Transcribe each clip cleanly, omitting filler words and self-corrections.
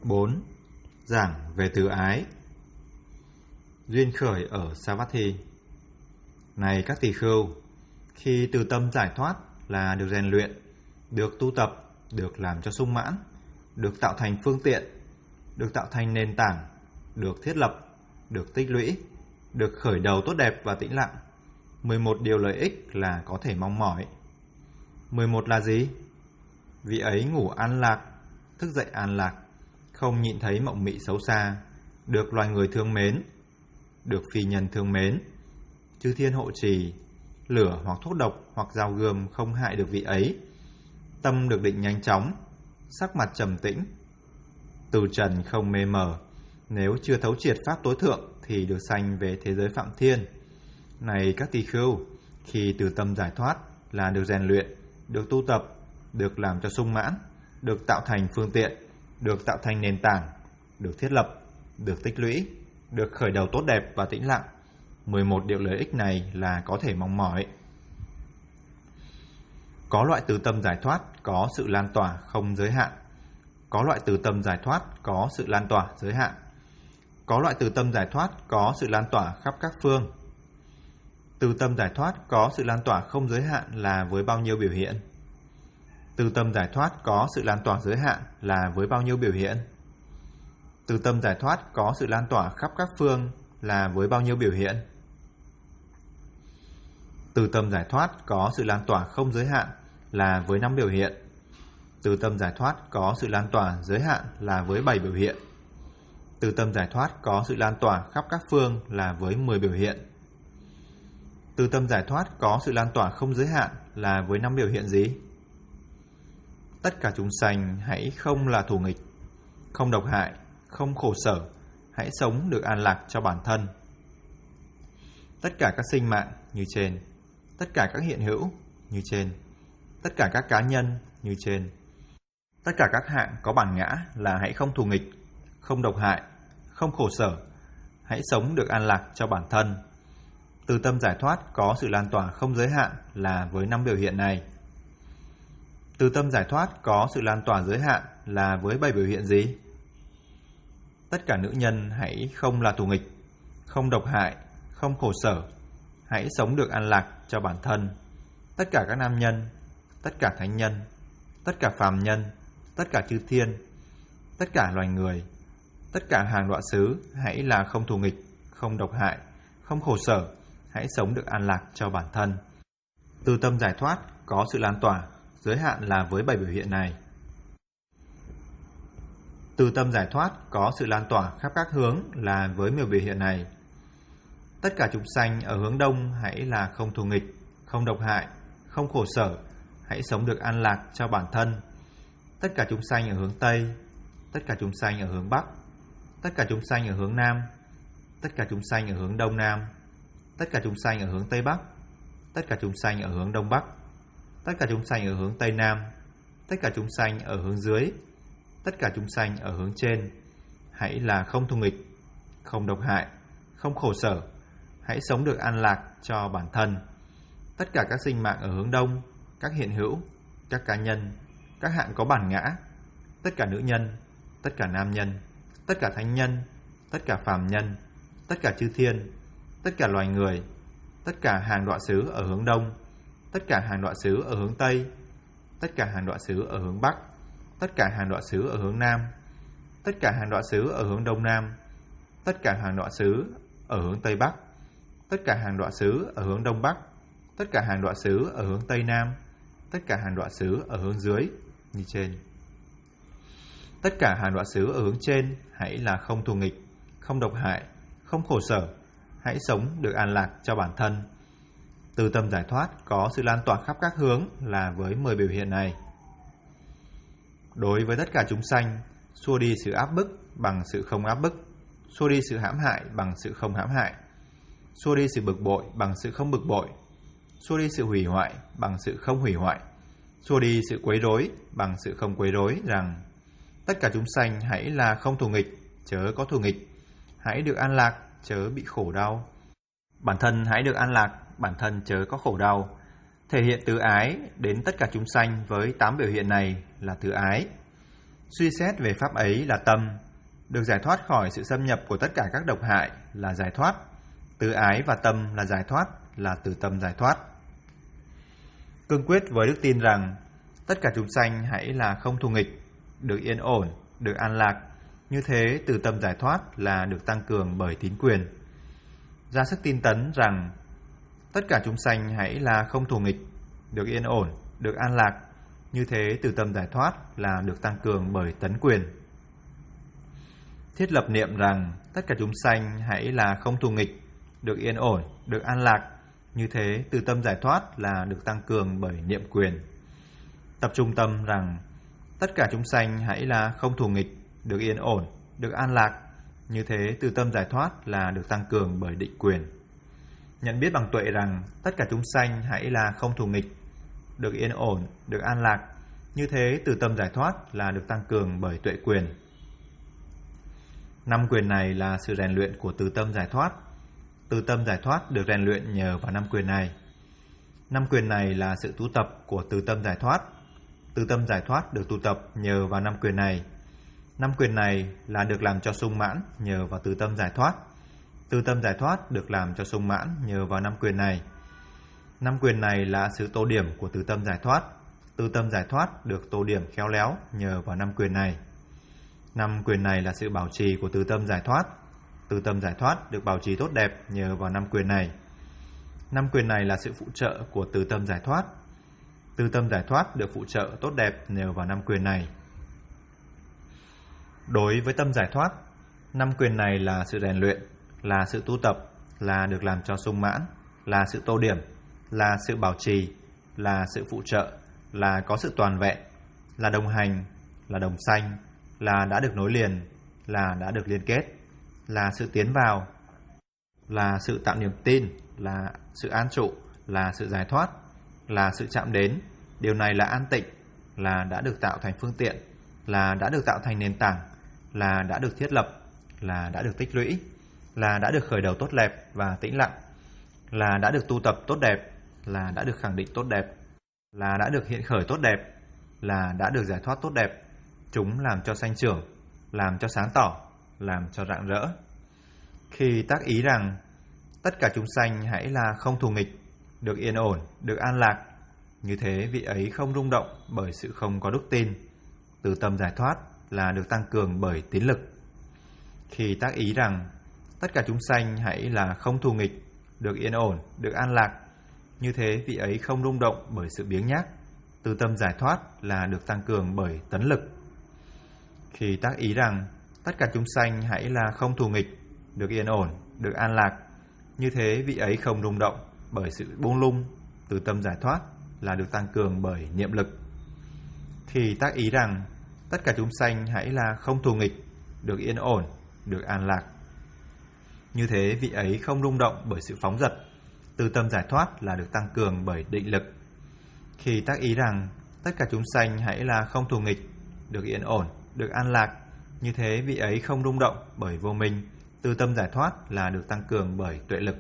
4. Giảng về từ ái. Duyên khởi ở Savatthi. Này các tỳ khưu, khi từ tâm giải thoát là được rèn luyện, được tu tập, được làm cho sung mãn, được tạo thành phương tiện, được tạo thành nền tảng, được thiết lập, được tích lũy, được khởi đầu tốt đẹp và tĩnh lặng. 11 điều lợi ích là có thể mong mỏi. 11 là gì? Vị ấy ngủ an lạc, thức dậy an lạc, không nhịn thấy mộng mị xấu xa, được loài người thương mến, được phi nhân thương mến, chư thiên hộ trì, lửa hoặc thuốc độc hoặc dao gươm không hại được vị ấy, tâm được định nhanh chóng, sắc mặt trầm tĩnh, từ trần không mê mờ. Nếu chưa thấu triệt pháp tối thượng thì được sanh về thế giới phạm thiên. Này các tỳ khưu, khi từ tâm giải thoát là được rèn luyện, được tu tập, được làm cho sung mãn, được tạo thành phương tiện, được tạo thành nền tảng, được thiết lập, được tích lũy, được khởi đầu tốt đẹp và tĩnh lặng. 11 điều lợi ích này là có thể mong mỏi. Có loại từ tâm giải thoát có sự lan tỏa không giới hạn. Có loại từ tâm giải thoát có sự lan tỏa giới hạn. Có loại từ tâm giải thoát có sự lan tỏa khắp các phương. Từ tâm giải thoát có sự lan tỏa không giới hạn là với bao nhiêu biểu hiện? Từ tâm giải thoát có sự lan tỏa giới hạn là với bao nhiêu biểu hiện? Từ tâm giải thoát có sự lan tỏa khắp các phương là với bao nhiêu biểu hiện? Từ tâm giải thoát có sự lan tỏa không giới hạn là với 5 biểu hiện. Từ tâm giải thoát có sự lan tỏa giới hạn là với 7 biểu hiện. Từ tâm giải thoát có sự lan tỏa khắp các phương là với 10 biểu hiện. Từ tâm giải thoát có sự lan tỏa không giới hạn là với 5 biểu hiện gì? Tất cả chúng sanh hãy không là thù nghịch, không độc hại, không khổ sở, hãy sống được an lạc cho bản thân. Tất cả các sinh mạng như trên, tất cả các hiện hữu như trên, tất cả các cá nhân như trên, tất cả các hạng có bản ngã là hãy không thù nghịch, không độc hại, không khổ sở, hãy sống được an lạc cho bản thân. Từ tâm giải thoát có sự lan tỏa không giới hạn là với 5 biểu hiện này. Từ tâm giải thoát có sự lan tỏa giới hạn là với 7 biểu hiện gì? Tất cả nữ nhân hãy không là thù nghịch, không độc hại, không khổ sở, hãy sống được an lạc cho bản thân. Tất cả các nam nhân, tất cả thánh nhân, tất cả phàm nhân, tất cả chư thiên, tất cả loài người, tất cả hàng đọa xứ hãy là không thù nghịch, không độc hại, không khổ sở, hãy sống được an lạc cho bản thân. Từ tâm giải thoát có sự lan tỏa giới hạn là với 7 biểu hiện này. Từ tâm giải thoát có sự lan tỏa khắp các hướng là với 10 biểu hiện này. Tất cả chúng sanh ở hướng đông hãy là không thù nghịch, không độc hại, không khổ sở, hãy sống được an lạc cho bản thân. Tất cả chúng sanh ở hướng tây, tất cả chúng sanh ở hướng bắc, tất cả chúng sanh ở hướng nam, tất cả chúng sanh ở hướng đông nam, tất cả chúng sanh ở hướng tây bắc, tất cả chúng sanh ở hướng đông bắc, tất cả chúng sanh ở hướng tây nam, tất cả chúng sanh ở hướng dưới, tất cả chúng sanh ở hướng trên, hãy là không thù nghịch, không độc hại, không khổ sở, hãy sống được an lạc cho bản thân. Tất cả các sinh mạng ở hướng đông, các hiện hữu, các cá nhân, các hạng có bản ngã, tất cả nữ nhân, tất cả nam nhân, tất cả thánh nhân, tất cả phàm nhân, tất cả chư thiên, tất cả loài người, tất cả hàng đọa xứ ở hướng đông, tất cả hàng đọa xứ ở hướng tây, tất cả hàng đọa xứ ở hướng bắc, tất cả hàng đọa xứ ở hướng nam, tất cả hàng đọa xứ ở hướng đông nam, tất cả hàng đọa xứ ở hướng tây bắc, tất cả hàng đọa xứ ở hướng đông bắc, tất cả hàng đọa xứ ở hướng tây nam, tất cả hàng đọa xứ ở hướng dưới như trên. Tất cả hàng đọa xứ ở hướng trên hãy là không thù nghịch, không độc hại, không khổ sở, hãy sống được an lạc cho bản thân. Từ tâm giải thoát có sự lan tỏa khắp các hướng là với 10 biểu hiện này. Đối với tất cả chúng sanh, xua đi sự áp bức bằng sự không áp bức, xua đi sự hãm hại bằng sự không hãm hại, xua đi sự bực bội bằng sự không bực bội, xua đi sự hủy hoại bằng sự không hủy hoại, xua đi sự quấy rối bằng sự không quấy rối, rằng tất cả chúng sanh hãy là không thù nghịch, chớ có thù nghịch, hãy được an lạc, chớ bị khổ đau. Bản thân hãy được an lạc, bản thân chớ có khổ đau. Thể hiện từ ái đến tất cả chúng sanh với 8 biểu hiện này là từ ái. Suy xét về pháp ấy là tâm, được giải thoát khỏi sự xâm nhập của tất cả các độc hại là giải thoát, từ ái và tâm là giải thoát, là từ tâm giải thoát. Cương quyết với đức tin rằng tất cả chúng sanh hãy là không thù nghịch, được yên ổn, được an lạc, như thế từ tâm giải thoát là được tăng cường bởi tín quyền. Ra sức tin tấn rằng tất cả chúng sanh hãy là không thù nghịch, được yên ổn, được an lạc, như thế từ tâm giải thoát là được tăng cường bởi tấn quyền. Thiết lập niệm rằng tất cả chúng sanh hãy là không thù nghịch, được yên ổn, được an lạc, như thế từ tâm giải thoát là được tăng cường bởi niệm quyền. Tập trung tâm rằng tất cả chúng sanh hãy là không thù nghịch, được yên ổn, được an lạc, như thế từ tâm giải thoát là được tăng cường bởi định quyền. Nhận biết bằng tuệ rằng tất cả chúng sanh hãy là không thù nghịch, được yên ổn, được an lạc, như thế từ tâm giải thoát là được tăng cường bởi tuệ quyền. 5 quyền này là sự rèn luyện của từ tâm giải thoát. Từ tâm giải thoát được rèn luyện nhờ vào 5 quyền này. 5 quyền này là sự tu tập của từ tâm giải thoát. Từ tâm giải thoát được tu tập nhờ vào 5 quyền này. 5 quyền này là được làm cho sung mãn nhờ vào từ tâm giải thoát. Từ tâm giải thoát được làm cho sung mãn nhờ vào 5 quyền này. 5 quyền này là sự tô điểm của từ tâm giải thoát. Từ tâm giải thoát được tô điểm khéo léo nhờ vào 5 quyền này. 5 quyền này là sự bảo trì của từ tâm giải thoát. Từ tâm giải thoát được bảo trì tốt đẹp nhờ vào 5 quyền này. 5 quyền này là sự phụ trợ của từ tâm giải thoát. Từ tâm giải thoát được phụ trợ tốt đẹp nhờ vào 5 quyền này. Đối với tâm giải thoát, 5 quyền này là sự rèn luyện, là sự tu tập, là được làm cho sung mãn, là sự tô điểm, là sự bảo trì, là sự phụ trợ, là có sự toàn vẹn, là đồng hành, là đồng sanh, là đã được nối liền, là đã được liên kết, là sự tiến vào, là sự tạo niềm tin, là sự an trụ, là sự giải thoát, là sự chạm đến. Điều này là an tịnh, là đã được tạo thành phương tiện, là đã được tạo thành nền tảng, là đã được thiết lập, là đã được tích lũy, là đã được khởi đầu tốt đẹp và tĩnh lặng, là đã được tu tập tốt đẹp, là đã được khẳng định tốt đẹp, là đã được hiện khởi tốt đẹp, là đã được giải thoát tốt đẹp. Chúng làm cho sanh trưởng, làm cho sáng tỏ, làm cho rạng rỡ. Khi tác ý rằng tất cả chúng sanh hãy là không thù nghịch, được yên ổn, được an lạc, như thế vị ấy không rung động bởi sự không có đức tin. Từ tâm giải thoát là được tăng cường bởi tín lực. Khi tác ý rằng tất cả chúng sanh hãy là không thù nghịch, được yên ổn, được an lạc, như thế vị ấy không rung động bởi sự biếng nhác. Từ tâm giải thoát là được tăng cường bởi tấn lực. Khi tác ý rằng tất cả chúng sanh hãy là không thù nghịch, được yên ổn, được an lạc, như thế vị ấy không rung động bởi sự buông lung. Từ tâm giải thoát là được tăng cường bởi niệm lực. Khi tác ý rằng tất cả chúng sanh hãy là không thù nghịch, được yên ổn, được an lạc, như thế vị ấy không rung động bởi sự phóng dật. Từ tâm giải thoát là được tăng cường bởi định lực. Khi tác ý rằng tất cả chúng sanh hãy là không thù nghịch, được yên ổn, được an lạc, như thế vị ấy không rung động bởi vô minh. Từ tâm giải thoát là được tăng cường bởi tuệ lực.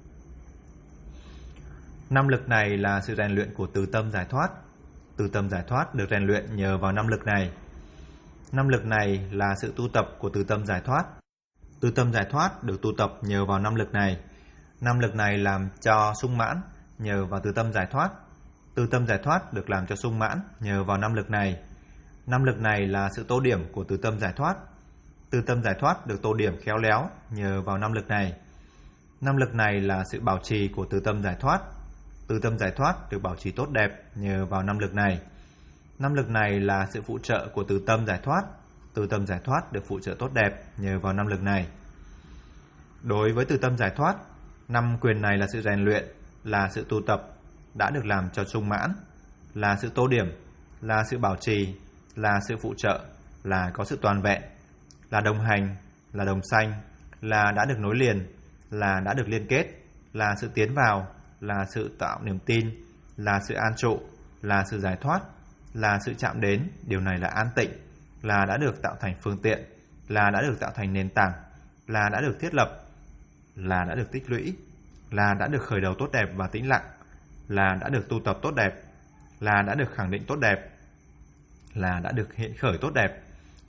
5 lực này là sự rèn luyện của từ tâm giải thoát. Từ tâm giải thoát được rèn luyện nhờ vào 5 lực này. 5 lực này là sự tu tập của từ tâm giải thoát. Từ tâm giải thoát được tu tập nhờ vào 5 lực này. 5 lực này làm cho sung mãn nhờ vào từ tâm giải thoát. Từ tâm giải thoát được làm cho sung mãn nhờ vào 5 lực này. 5 lực này là sự tô điểm của từ tâm giải thoát. Từ tâm giải thoát được tô điểm khéo léo nhờ vào 5 lực này. 5 lực này là sự bảo trì của từ tâm giải thoát. Từ tâm giải thoát được bảo trì tốt đẹp nhờ vào 5 lực này. 5 lực này là sự phụ trợ của từ tâm giải thoát. Từ tâm giải thoát được phụ trợ tốt đẹp nhờ vào 5 lực này. Đối với từ tâm giải thoát, 5 quyền này là sự rèn luyện, là sự tu tập, đã được làm cho sung mãn, là sự tô điểm, là sự bảo trì, là sự phụ trợ, là có sự toàn vẹn, là đồng hành, là đồng sanh, là đã được nối liền, là đã được liên kết, là sự tiến vào, là sự tạo niềm tin, là sự an trụ, là sự giải thoát, là sự chạm đến. Điều này là an tịnh, là đã được tạo thành phương tiện, là đã được tạo thành nền tảng, là đã được thiết lập, là đã được tích lũy, là đã được khởi đầu tốt đẹp và tĩnh lặng, là đã được tu tập tốt đẹp, là đã được khẳng định tốt đẹp, là đã được hiện khởi tốt đẹp,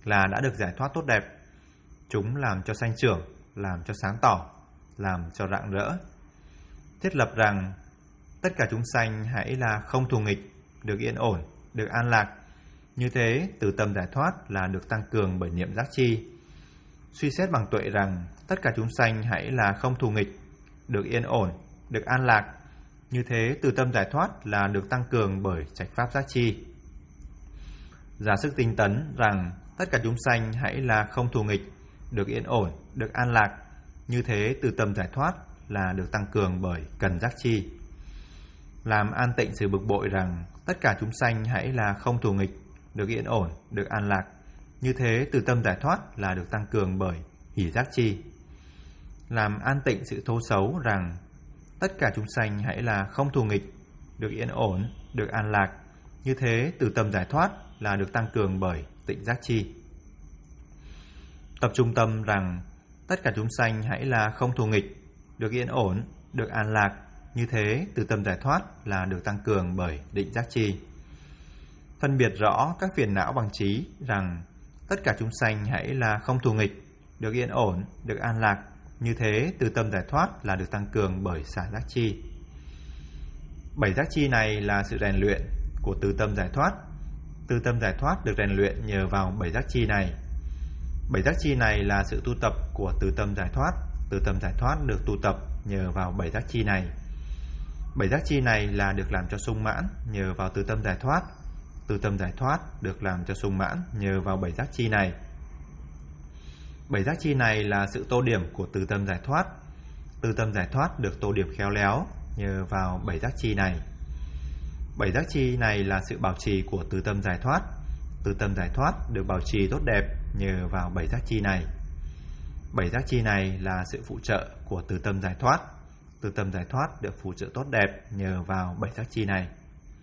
là đã được giải thoát tốt đẹp. Chúng làm cho sanh trưởng, làm cho sáng tỏ, làm cho rạng rỡ. Thiết lập rằng tất cả chúng sanh hãy là không thù nghịch, được yên ổn, được an lạc. Như thế, từ tâm giải thoát là được tăng cường bởi niệm giác chi. Suy xét bằng tuệ rằng tất cả chúng sanh hãy là không thù nghịch, được yên ổn, được an lạc. Như thế, từ tâm giải thoát là được tăng cường bởi trạch pháp giác chi. Ra sức tinh tấn rằng tất cả chúng sanh hãy là không thù nghịch, được yên ổn, được an lạc. Như thế, từ tâm giải thoát là được tăng cường bởi cần giác chi. Làm an tịnh sự bực bội rằng tất cả chúng sanh hãy là không thù nghịch, được yên ổn, được an lạc. Như thế, từ tâm giải thoát là được tăng cường bởi hỷ giác chi. Làm an tịnh sự thô xấu rằng tất cả chúng sanh hãy là không thù nghịch, được yên ổn, được an lạc. Như thế, từ tâm giải thoát là được tăng cường bởi tịnh giác chi. Tập trung tâm rằng tất cả chúng sanh hãy là không thù nghịch, được yên ổn, được an lạc. Như thế, từ tâm giải thoát là được tăng cường bởi định giác chi. Phân biệt rõ các phiền não bằng trí rằng tất cả chúng sanh hãy là không thù nghịch, được yên ổn, được an lạc. Như thế, từ tâm giải thoát là được tăng cường bởi xả giác chi. 7 giác chi này là sự rèn luyện của từ tâm giải thoát. Từ tâm giải thoát được rèn luyện nhờ vào 7 giác chi này. 7 giác chi này là sự tu tập của từ tâm giải thoát. Từ tâm giải thoát được tu tập nhờ vào 7 giác chi này. 7 giác chi này là được làm cho sung mãn nhờ vào từ tâm giải thoát. Từ tâm giải thoát được làm cho sung mãn nhờ vào 7 giác chi này. 7 giác chi này là sự tô điểm của từ tâm giải thoát. Từ tâm giải thoát được tô điểm khéo léo nhờ vào 7 giác chi này. 7 giác chi này là sự bảo trì của từ tâm giải thoát. Từ tâm giải thoát được bảo trì tốt đẹp nhờ vào 7 giác chi này. 7 giác chi này là sự phụ trợ của từ tâm giải thoát. Từ tâm giải thoát được phụ trợ tốt đẹp nhờ vào 7 giác chi này.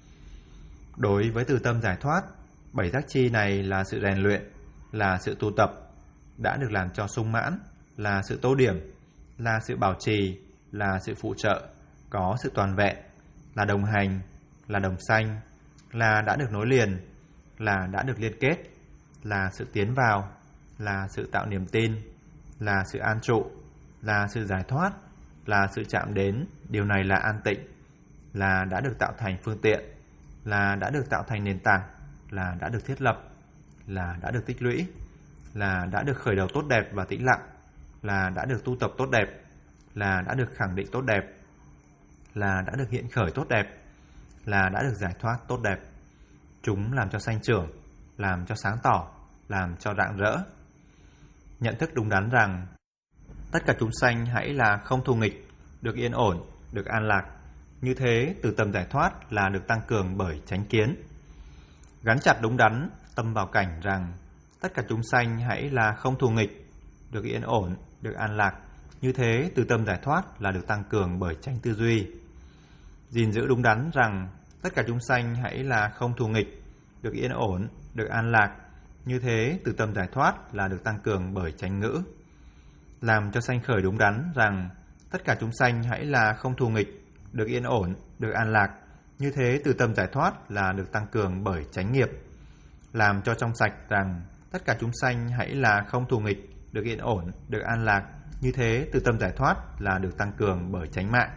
Đối với từ tâm giải thoát, 7 giác chi này là sự rèn luyện, là sự tu tập, đã được làm cho sung mãn, là sự tô điểm, là sự bảo trì, là sự phụ trợ, có sự toàn vẹn, là đồng hành, là đồng sanh, là đã được nối liền, là đã được liên kết, là sự tiến vào, là sự tạo niềm tin, là sự an trụ, là sự giải thoát, là sự chạm đến. Điều này là an tịnh, là đã được tạo thành phương tiện, là đã được tạo thành nền tảng, là đã được thiết lập, là đã được tích lũy, là đã được khởi đầu tốt đẹp và tĩnh lặng, là đã được tu tập tốt đẹp, là đã được khẳng định tốt đẹp, là đã được hiện khởi tốt đẹp, là đã được giải thoát tốt đẹp. Chúng làm cho sanh trưởng, làm cho sáng tỏ, làm cho rạng rỡ. Nhận thức đúng đắn rằng tất cả chúng sanh hãy là không thù nghịch, được yên ổn, được an lạc. Như thế, từ tâm giải thoát là được tăng cường bởi chánh kiến. Gắn chặt đúng đắn tâm vào cảnh rằng tất cả chúng sanh hãy là không thù nghịch, được yên ổn, được an lạc. Như thế, từ tâm giải thoát là được tăng cường bởi chánh tư duy. Gìn giữ đúng đắn rằng tất cả chúng sanh hãy là không thù nghịch, được yên ổn, được an lạc. Như thế, từ tâm giải thoát là được tăng cường bởi chánh ngữ. Làm cho sanh khởi đúng đắn rằng tất cả chúng sanh hãy là không thù nghịch, được yên ổn, được an lạc. Như thế, từ tâm giải thoát là được tăng cường bởi chánh nghiệp. Làm cho trong sạch rằng tất cả chúng sanh hãy là không thù nghịch, được yên ổn, được an lạc. Như thế, từ tâm giải thoát là được tăng cường bởi chánh mạng.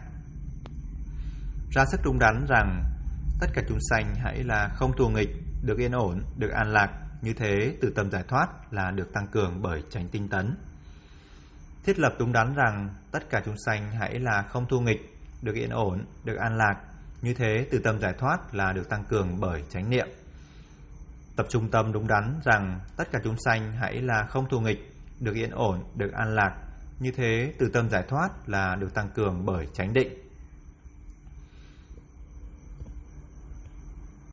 Ra sức đúng đắn rằng tất cả chúng sanh hãy là không thù nghịch, được yên ổn, được an lạc. Như thế, từ tâm giải thoát là được tăng cường bởi chánh tinh tấn. Thiết lập đúng đắn rằng tất cả chúng sanh hãy là không thù nghịch, được yên ổn, được an lạc. Như thế, từ tâm giải thoát là được tăng cường bởi chánh niệm. Tập trung tâm đúng đắn rằng tất cả chúng sanh hãy là không thù nghịch, được yên ổn, được an lạc. Như thế, từ tâm giải thoát là được tăng cường bởi chánh định.